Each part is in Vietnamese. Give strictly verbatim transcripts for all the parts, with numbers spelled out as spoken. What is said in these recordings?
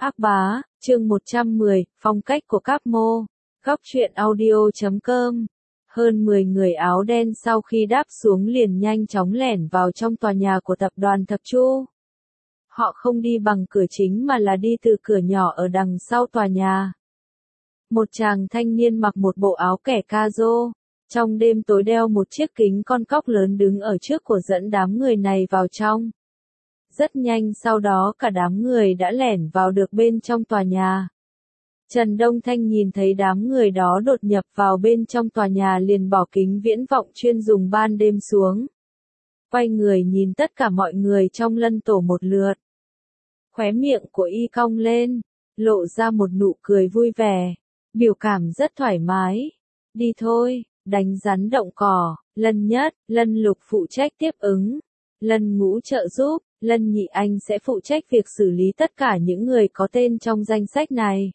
Ác bá, chương một trăm mười, phong cách của Capo, góc truyện audio chấm com. Hơn mười người áo đen sau khi đáp xuống liền nhanh chóng lẻn vào trong tòa nhà của tập đoàn Thập Chu. Họ không đi bằng cửa chính mà là đi từ cửa nhỏ ở đằng sau tòa nhà. Một chàng thanh niên mặc một bộ áo kẻ ca-rô, trong đêm tối đeo một chiếc kính con cóc lớn đứng ở trước của dẫn đám người này vào trong. Rất nhanh sau đó cả đám người đã lẻn vào được bên trong tòa nhà. Trần Đông Thanh nhìn thấy đám người đó đột nhập vào bên trong tòa nhà liền bỏ kính viễn vọng chuyên dùng ban đêm xuống. Quay người nhìn tất cả mọi người trong lân tổ một lượt. Khóe miệng của y cong lên, lộ ra một nụ cười vui vẻ, biểu cảm rất thoải mái. Đi thôi, đánh rắn động cỏ, Lân Nhất, Lân Lục phụ trách tiếp ứng, Lân Ngũ trợ giúp, Lân Nhị Anh sẽ phụ trách việc xử lý tất cả những người có tên trong danh sách này.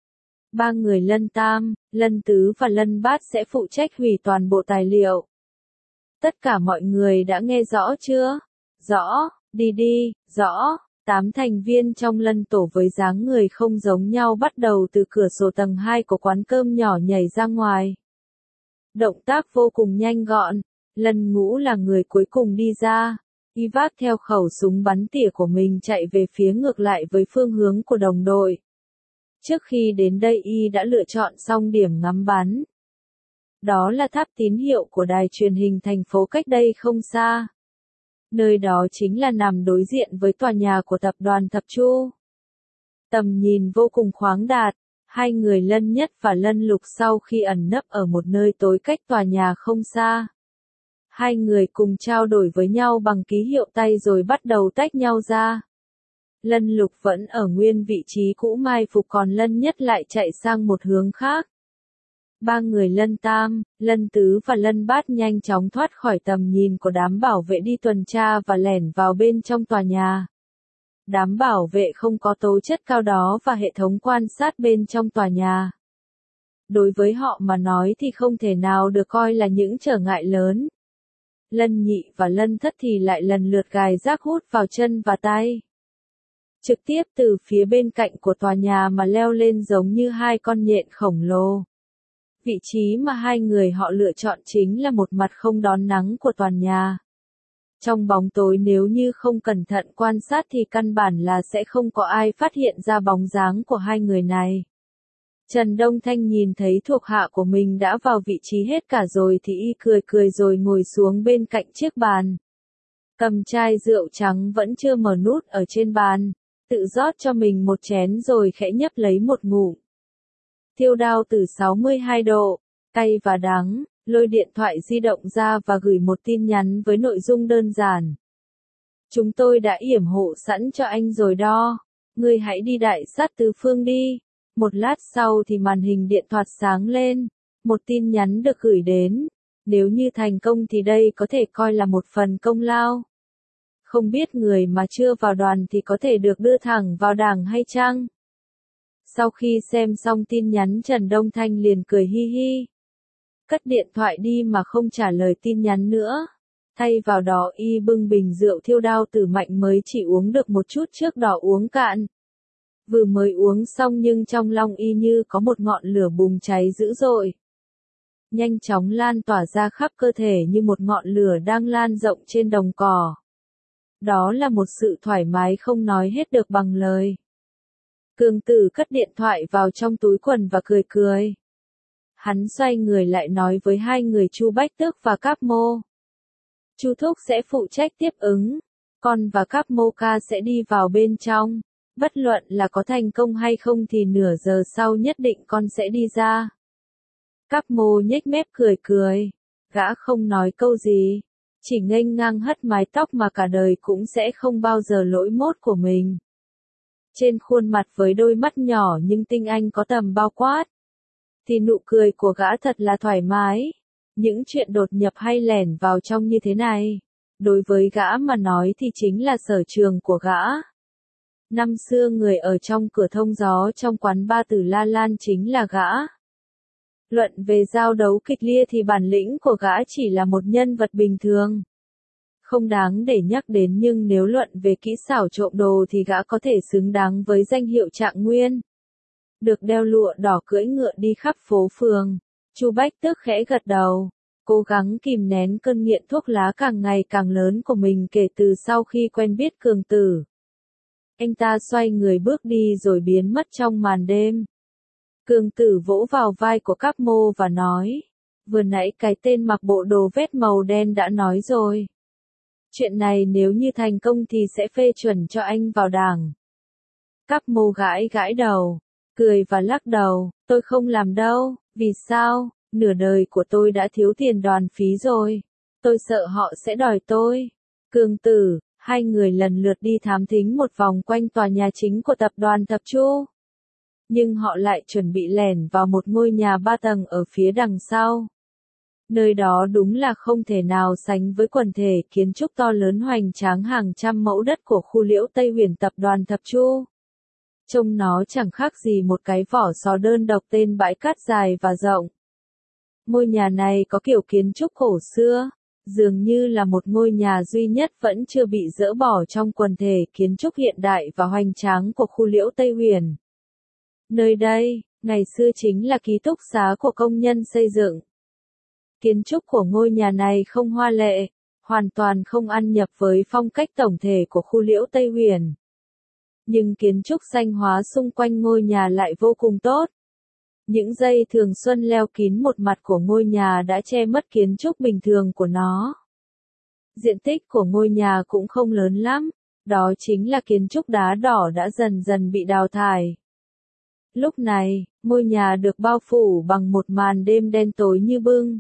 Ba người Lân Tam, Lân Tứ và Lân Bát sẽ phụ trách hủy toàn bộ tài liệu. Tất cả mọi người đã nghe rõ chưa? Rõ, đi đi, rõ. Tám thành viên trong lân tổ với dáng người không giống nhau bắt đầu từ cửa sổ tầng hai của quán cơm nhỏ nhảy ra ngoài. Động tác vô cùng nhanh gọn, Lân Ngũ là người cuối cùng đi ra. Y vác theo khẩu súng bắn tỉa của mình chạy về phía ngược lại với phương hướng của đồng đội. Trước khi đến đây Y đã lựa chọn xong điểm ngắm bắn. Đó là tháp tín hiệu của đài truyền hình thành phố cách đây không xa. Nơi đó chính là nằm đối diện với tòa nhà của tập đoàn Thập Chu. Tầm nhìn vô cùng khoáng đạt, hai người Lân Nhất và Lân Lục sau khi ẩn nấp ở một nơi tối cách tòa nhà không xa. Hai người cùng trao đổi với nhau bằng ký hiệu tay rồi bắt đầu tách nhau ra. Lân Lục vẫn ở nguyên vị trí cũ mai phục còn Lân Nhất lại chạy sang một hướng khác. Ba người Lân Tam, Lân Tứ và Lân Bát nhanh chóng thoát khỏi tầm nhìn của đám bảo vệ đi tuần tra và lẻn vào bên trong tòa nhà. Đám bảo vệ không có tố chất cao đó và hệ thống quan sát bên trong tòa nhà. Đối với họ mà nói thì không thể nào được coi là những trở ngại lớn. Lân Nhị và Lân Thất thì lại lần lượt gài rác hút vào chân và tay. Trực tiếp từ phía bên cạnh của tòa nhà mà leo lên giống như hai con nhện khổng lồ. Vị trí mà hai người họ lựa chọn chính là một mặt không đón nắng của tòa nhà. Trong bóng tối nếu như không cẩn thận quan sát thì căn bản là sẽ không có ai phát hiện ra bóng dáng của hai người này. Trần Đông Thanh nhìn thấy thuộc hạ của mình đã vào vị trí hết cả rồi thì y cười cười rồi ngồi xuống bên cạnh chiếc bàn. Cầm chai rượu trắng vẫn chưa mở nút ở trên bàn, tự rót cho mình một chén rồi khẽ nhấp lấy một ngụm. Tiêu đao từ sáu mươi hai độ, cay và đắng, lôi điện thoại di động ra và gửi một tin nhắn với nội dung đơn giản. Chúng tôi đã yểm hộ sẵn cho anh rồi đó, ngươi hãy đi đại sát tứ phương đi. Một lát sau thì màn hình điện thoại sáng lên, một tin nhắn được gửi đến. Nếu như thành công thì đây có thể coi là một phần công lao. Không biết người mà chưa vào đoàn thì có thể được đưa thẳng vào đảng hay chăng? Sau khi xem xong tin nhắn Trần Đông Thanh liền cười hi hi. Cất điện thoại đi mà không trả lời tin nhắn nữa. Thay vào đó y bưng bình rượu Thiêu Đao Tử Mạnh mới chỉ uống được một chút trước đó uống cạn. Vừa mới uống xong nhưng trong lòng y như có một ngọn lửa bùng cháy dữ dội. Nhanh chóng lan tỏa ra khắp cơ thể như một ngọn lửa đang lan rộng trên đồng cỏ. Đó là một sự thoải mái không nói hết được bằng lời. Cường Tử cất điện thoại vào trong túi quần và cười cười. Hắn xoay người lại nói với hai người Chu Bách Tước và Capo. Chu Thúc sẽ phụ trách tiếp ứng, con và Capo ca sẽ đi vào bên trong. Bất luận là có thành công hay không thì nửa giờ sau nhất định con sẽ đi ra. Capo nhếch mép cười cười. Gã không nói câu gì, chỉ nghênh ngang hất mái tóc mà cả đời cũng sẽ không bao giờ lỗi mốt của mình. Trên khuôn mặt với đôi mắt nhỏ nhưng tinh anh có tầm bao quát. Thì nụ cười của gã thật là thoải mái. Những chuyện đột nhập hay lẻn vào trong như thế này, đối với gã mà nói thì chính là sở trường của gã. Năm xưa người ở trong cửa thông gió trong quán ba Tử La Lan chính là gã. Luận về giao đấu kịch liệt thì bản lĩnh của gã chỉ là một nhân vật bình thường. không đáng để nhắc đến, nhưng nếu luận về kỹ xảo trộm đồ thì gã có thể xứng đáng với danh hiệu Trạng Nguyên. Được đeo lụa đỏ cưỡi ngựa đi khắp phố phường, Chu Bách Tước khẽ gật đầu, cố gắng kìm nén cơn nghiện thuốc lá càng ngày càng lớn của mình kể từ sau khi quen biết Cường Tử. Anh ta xoay người bước đi rồi biến mất trong màn đêm. Cường Tử vỗ vào vai của Cáp Mô và nói, vừa nãy cái tên mặc bộ đồ vest màu đen đã nói rồi. Chuyện này nếu như thành công thì sẽ phê chuẩn cho anh vào đảng. Cáp Mô gãi gãi đầu, cười và lắc đầu, tôi không làm đâu, vì sao, nửa đời của tôi đã thiếu tiền đoàn phí rồi. Tôi sợ họ sẽ đòi tôi. Cường Tử, hai người lần lượt đi thám thính một vòng quanh tòa nhà chính của tập đoàn Thập Chu. Nhưng họ lại chuẩn bị lẻn vào một ngôi nhà ba tầng ở phía đằng sau. Nơi đó đúng là không thể nào sánh với quần thể kiến trúc to lớn hoành tráng hàng trăm mẫu đất của khu Liễu Tây Huyền tập đoàn Thập Chu. Trông nó chẳng khác gì một cái vỏ sò đơn độc tên bãi cát dài và rộng. Ngôi nhà này có kiểu kiến trúc cổ xưa, dường như là một ngôi nhà duy nhất vẫn chưa bị dỡ bỏ trong quần thể kiến trúc hiện đại và hoành tráng của khu Liễu Tây Huyền. Nơi đây, ngày xưa chính là ký túc xá của công nhân xây dựng. Kiến trúc của ngôi nhà này không hoa lệ, hoàn toàn không ăn nhập với phong cách tổng thể của khu Liễu Tây Huyền. Nhưng kiến trúc xanh hóa xung quanh ngôi nhà lại vô cùng tốt. Những dây thường xuân leo kín một mặt của ngôi nhà đã che mất kiến trúc bình thường của nó. Diện tích của ngôi nhà cũng không lớn lắm, đó chính là kiến trúc đá đỏ đã dần dần bị đào thải. Lúc này, ngôi nhà được bao phủ bằng một màn đêm đen tối như bưng.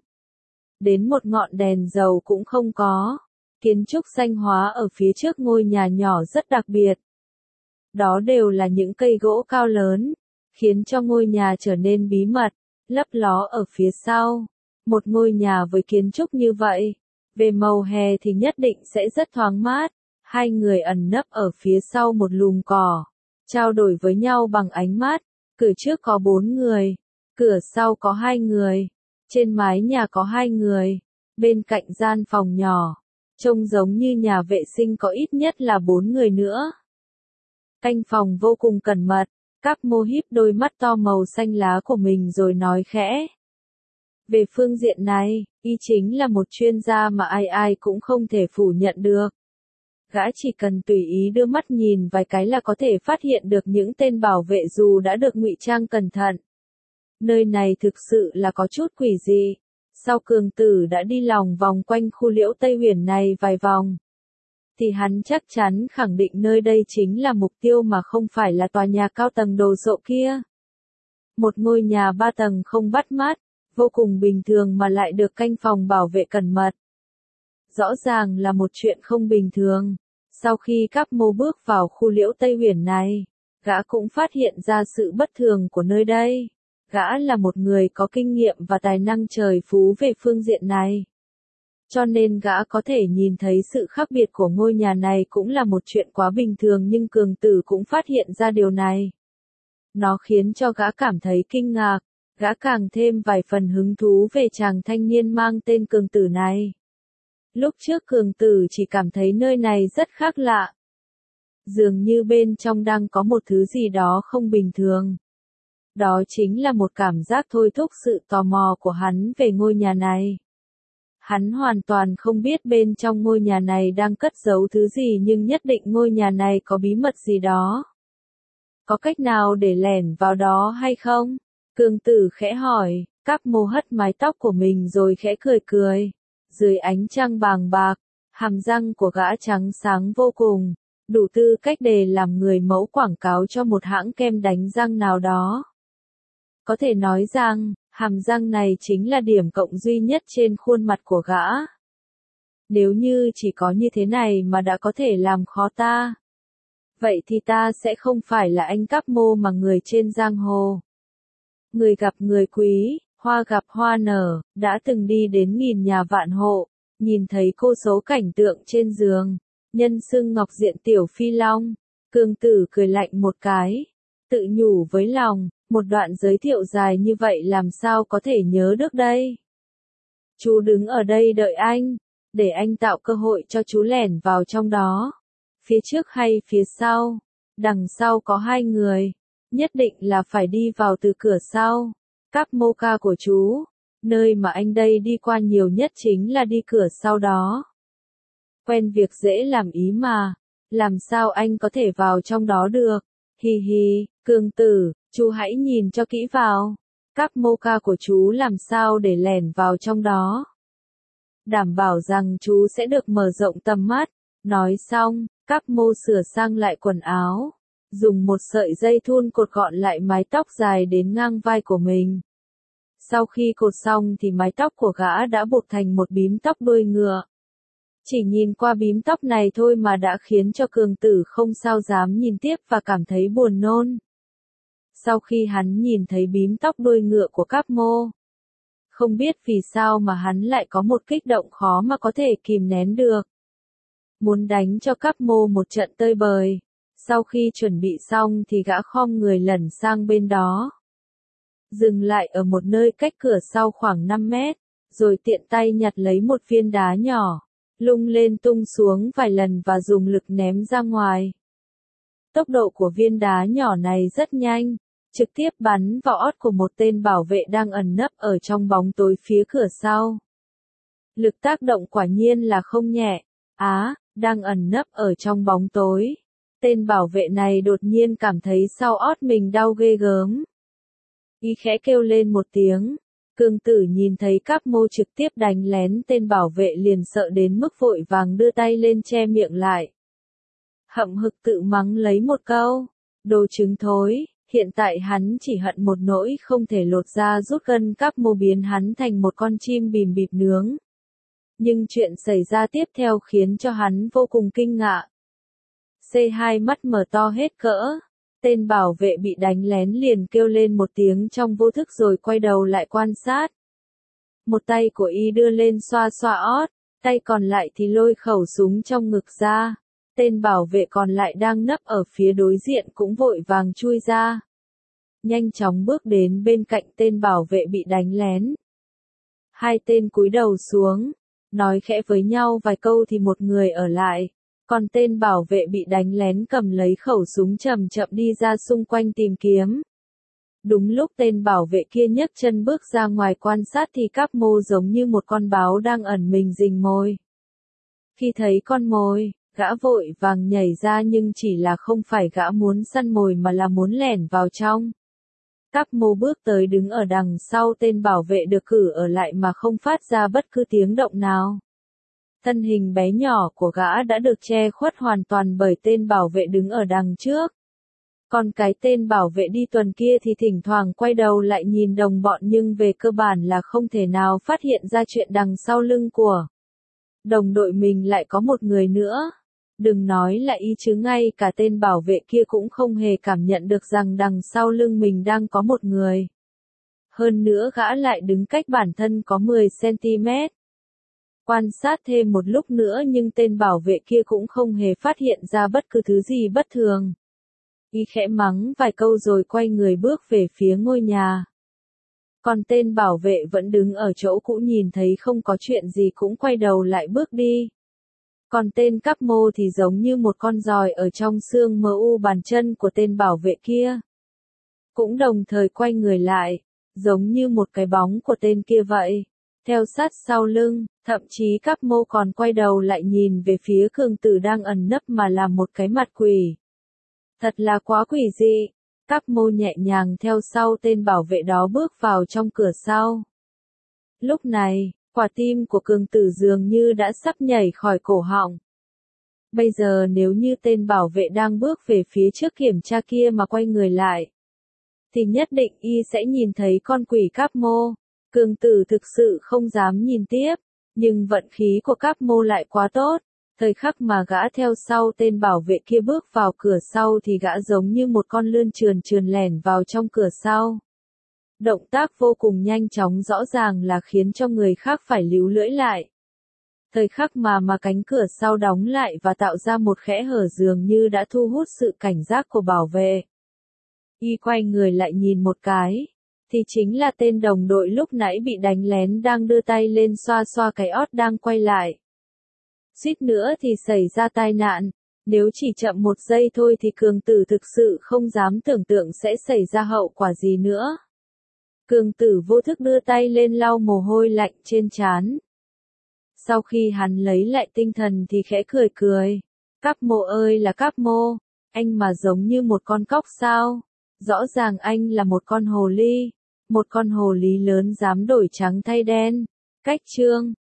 Đến một ngọn đèn dầu cũng không có. Kiến trúc xanh hóa ở phía trước ngôi nhà nhỏ rất đặc biệt. Đó đều là những cây gỗ cao lớn, khiến cho ngôi nhà trở nên bí mật, lấp ló ở phía sau. Một ngôi nhà với kiến trúc như vậy, về màu hè thì nhất định sẽ rất thoáng mát. Hai người ẩn nấp ở phía sau một lùm cỏ, trao đổi với nhau bằng ánh mắt. Cửa trước có bốn người, cửa sau có hai người, trên mái nhà có hai người, bên cạnh gian phòng nhỏ, trông giống như nhà vệ sinh có ít nhất là bốn người nữa. Canh phòng vô cùng cẩn mật, Cáp Mô híp đôi mắt to màu xanh lá của mình rồi nói khẽ. Về phương diện này, y chính là một chuyên gia mà ai ai cũng không thể phủ nhận được. Gã chỉ cần tùy ý đưa mắt nhìn vài cái là có thể phát hiện được những tên bảo vệ dù đã được ngụy trang cẩn thận. Nơi này thực sự là có chút quỷ dị. Sau Cường Tử đã đi lòng vòng quanh khu Liễu Tây Huyền này vài vòng, thì hắn chắc chắn khẳng định nơi đây chính là mục tiêu mà không phải là tòa nhà cao tầng đồ sộ kia. Một ngôi nhà ba tầng không bắt mắt, vô cùng bình thường mà lại được canh phòng bảo vệ cẩn mật. Rõ ràng là một chuyện không bình thường. Sau khi Cáp Mô bước vào khu Liễu Tây Huyền này, gã cũng phát hiện ra sự bất thường của nơi đây. Gã là một người có kinh nghiệm và tài năng trời phú về phương diện này. Cho nên gã có thể nhìn thấy sự khác biệt của ngôi nhà này cũng là một chuyện quá bình thường, nhưng Cường Tử cũng phát hiện ra điều này. Nó khiến cho gã cảm thấy kinh ngạc, gã càng thêm vài phần hứng thú về chàng thanh niên mang tên Cường Tử này. Lúc trước Cường Tử chỉ cảm thấy nơi này rất khác lạ. Dường như bên trong đang có một thứ gì đó không bình thường. Đó chính là một cảm giác thôi thúc sự tò mò của hắn về ngôi nhà này. Hắn hoàn toàn không biết bên trong ngôi nhà này đang cất giấu thứ gì, nhưng nhất định ngôi nhà này có bí mật gì đó. Có cách nào để lẻn vào đó hay không? Cường Tử khẽ hỏi. Cáp Mô hất mái tóc của mình rồi khẽ cười cười. Dưới ánh trăng bàng bạc, hàm răng của gã trắng sáng vô cùng, đủ tư cách để làm người mẫu quảng cáo cho một hãng kem đánh răng nào đó. Có thể nói rằng, hàm răng này chính là điểm cộng duy nhất trên khuôn mặt của gã. Nếu như chỉ có như thế này mà đã có thể làm khó ta, vậy thì ta sẽ không phải là anh Cáp Mô mà người trên giang hồ. Người gặp người quý, hoa gặp hoa nở, đã từng đi đến nghìn nhà vạn hộ, nhìn thấy cô số cảnh tượng trên giường, nhân xưng ngọc diện tiểu phi long. Cường Tử cười lạnh một cái, tự nhủ với lòng, một đoạn giới thiệu dài như vậy làm sao có thể nhớ được đây. Chú đứng ở đây đợi anh. để anh tạo cơ hội cho chú lẻn vào trong đó. Phía trước hay phía sau? Đằng sau có hai người, nhất định là phải đi vào từ cửa sau. Cáp mocha của chú, nơi mà anh đây đi qua nhiều nhất chính là đi cửa sau đó. Quen việc dễ làm ý mà, làm sao anh có thể vào trong đó được? Hi hi, Cương Tử, chú hãy nhìn cho kỹ vào. Cáp mocha của chú làm sao để lẻn vào trong đó? Đảm bảo rằng chú sẽ được mở rộng tầm mắt. Nói xong, Cáp mô sửa sang lại quần áo, dùng một sợi dây thun cột gọn lại mái tóc dài đến ngang vai của mình. Sau khi cột xong thì mái tóc của gã đã buộc thành một bím tóc đuôi ngựa. Chỉ nhìn qua bím tóc này thôi mà đã khiến cho Cường Tử không sao dám nhìn tiếp và cảm thấy buồn nôn. Sau khi hắn nhìn thấy bím tóc đuôi ngựa của Cáp Mô, không biết vì sao mà hắn lại có một kích động khó mà có thể kìm nén được. Muốn đánh cho Cáp Mô một trận tơi bời. Sau khi chuẩn bị xong thì gã khom người lẩn sang bên đó. Dừng lại ở một nơi cách cửa sau khoảng năm mét, rồi tiện tay nhặt lấy một viên đá nhỏ, lung lên tung xuống vài lần và dùng lực ném ra ngoài. Tốc độ của viên đá nhỏ này rất nhanh, trực tiếp bắn vào ót của một tên bảo vệ đang ẩn nấp ở trong bóng tối phía cửa sau. Lực tác động quả nhiên là không nhẹ. Á, đang ẩn nấp ở trong bóng tối. Tên bảo vệ này đột nhiên cảm thấy sau ót mình đau ghê gớm. Y khẽ kêu lên một tiếng. Cương Tử nhìn thấy Cáp Mô trực tiếp đánh lén tên bảo vệ liền sợ đến mức vội vàng đưa tay lên che miệng lại. Hậm hực tự mắng lấy một câu. Đồ trứng thối, hiện tại hắn chỉ hận một nỗi không thể lột da rút gân Cáp Mô biến hắn thành một con chim bìm bịp nướng. Nhưng chuyện xảy ra tiếp theo khiến cho hắn vô cùng kinh ngạc. C hai mắt mở to hết cỡ. Tên bảo vệ bị đánh lén liền kêu lên một tiếng trong vô thức rồi quay đầu lại quan sát. Một tay của y đưa lên xoa xoa ót, tay còn lại thì lôi khẩu súng trong ngực ra. Tên bảo vệ còn lại đang nấp ở phía đối diện cũng vội vàng chui ra. Nhanh chóng bước đến bên cạnh tên bảo vệ bị đánh lén. Hai tên cúi đầu xuống, nói khẽ với nhau vài câu thì một người ở lại. Còn tên bảo vệ bị đánh lén cầm lấy khẩu súng chậm chậm đi ra xung quanh tìm kiếm. Đúng lúc tên bảo vệ kia nhấc chân bước ra ngoài quan sát thì Cáp Mô giống như một con báo đang ẩn mình rình mồi. Khi thấy con mồi, gã vội vàng nhảy ra nhưng chỉ là không phải gã muốn săn mồi mà là muốn lẻn vào trong. Cáp Mô bước tới đứng ở đằng sau tên bảo vệ được cử ở lại mà không phát ra bất cứ tiếng động nào. Thân hình bé nhỏ của gã đã được che khuất hoàn toàn bởi tên bảo vệ đứng ở đằng trước. Còn cái tên bảo vệ đi tuần kia thì thỉnh thoảng quay đầu lại nhìn đồng bọn nhưng về cơ bản là không thể nào phát hiện ra chuyện đằng sau lưng của đồng đội mình lại có một người nữa. Đừng nói là y chứ ngay cả tên bảo vệ kia cũng không hề cảm nhận được rằng đằng sau lưng mình đang có một người. Hơn nữa gã lại đứng cách bản thân có mười xăng-ti-mét. Quan sát thêm một lúc nữa nhưng tên bảo vệ kia cũng không hề phát hiện ra bất cứ thứ gì bất thường. Y khẽ mắng vài câu rồi quay người bước về phía ngôi nhà. Còn tên bảo vệ vẫn đứng ở chỗ cũ nhìn thấy không có chuyện gì cũng quay đầu lại bước đi. Còn tên Cáp Mô thì giống như một con giòi ở trong xương mờ u bàn chân của tên bảo vệ kia. Cũng đồng thời quay người lại, giống như một cái bóng của tên kia vậy. Theo sát sau lưng, thậm chí Cáp Mô còn quay đầu lại nhìn về phía Cường Tử đang ẩn nấp mà làm một cái mặt quỷ. Thật là quá quỷ dị. Cáp Mô nhẹ nhàng theo sau tên bảo vệ đó bước vào trong cửa sau. Lúc này, quả tim của Cường Tử dường như đã sắp nhảy khỏi cổ họng. Bây giờ nếu như tên bảo vệ đang bước về phía trước kiểm tra kia mà quay người lại, thì nhất định y sẽ nhìn thấy con quỷ Cáp Mô. Cường Tử thực sự không dám nhìn tiếp, nhưng vận khí của Cáp Mô lại quá tốt. Thời khắc mà gã theo sau tên bảo vệ kia bước vào cửa sau thì gã giống như một con lươn trườn trườn lẻn vào trong cửa sau. Động tác vô cùng nhanh chóng rõ ràng là khiến cho người khác phải líu lưỡi lại. Thời khắc mà mà cánh cửa sau đóng lại và tạo ra một khẽ hở dường như đã thu hút sự cảnh giác của bảo vệ. Y quay người lại nhìn một cái, thì chính là tên đồng đội lúc nãy bị đánh lén đang đưa tay lên xoa xoa cái ót đang quay lại. Suýt nữa thì xảy ra tai nạn. Nếu chỉ chậm một giây thôi thì Cường Tử thực sự không dám tưởng tượng sẽ xảy ra hậu quả gì nữa. Cường Tử vô thức đưa tay lên lau mồ hôi lạnh trên trán. Sau khi hắn lấy lại tinh thần thì khẽ cười cười. Cáp Mô ơi là Cáp Mô, anh mà giống như một con cóc sao? Rõ ràng anh là một con hồ ly, một con hồ ly lớn dám đổi trắng thay đen. Cách chương